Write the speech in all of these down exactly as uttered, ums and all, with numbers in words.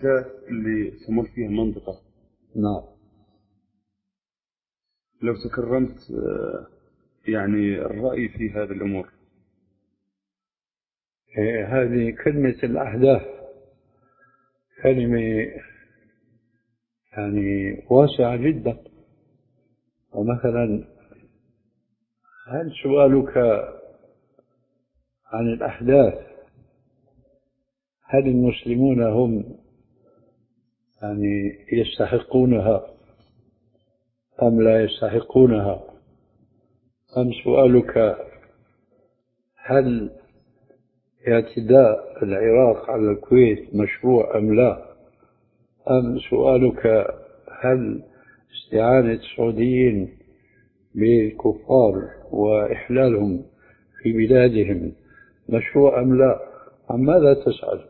الأحداث اللي تمر فيها المنطقة. نعم. لو تكرمت يعني الرأي في هذه الأمور. هذه كلمة الأحداث كلمة يعني واسعة جدا. ومثلا هل سؤالك عن الأحداث هل المسلمون هم يعني يستحقونها أم لا يستحقونها، أم سؤالك هل اعتداء العراق على الكويت مشروع أم لا، أم سؤالك هل استعانة السعوديين بالكفار وإحلالهم في بلادهم مشروع أم لا؟ عن ماذا تسأل؟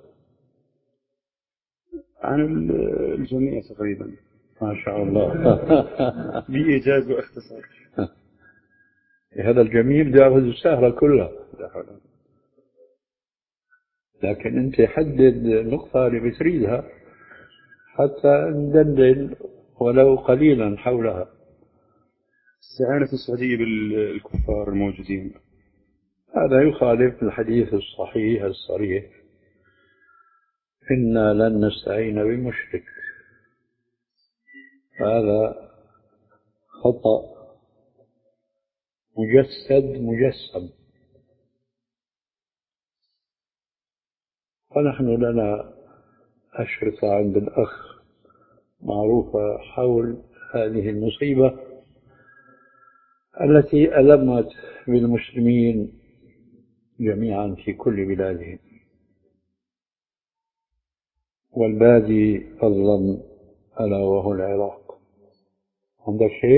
عن الجميع تقريبا. ما شاء الله. بإيجاز واختصار. هذا الجميل يأخذ السهرة كلها. لكن أنت حدد نقطة اللي بتريدها حتى ندلل ولو قليلا حولها. استعانة السعودية بالكفار الموجودين هذا يخالف الحديث الصحيح الصريح: إنا لن نستعين بمشرك. هذا خطأ مجسد مجسم. ونحن لنا أشرطة عند الأخ معروفة حول هذه المصيبة التي ألمت بالمسلمين جميعا في كل بلادهم، والبادي أظلم ألا وهو العراق. عندك شيء؟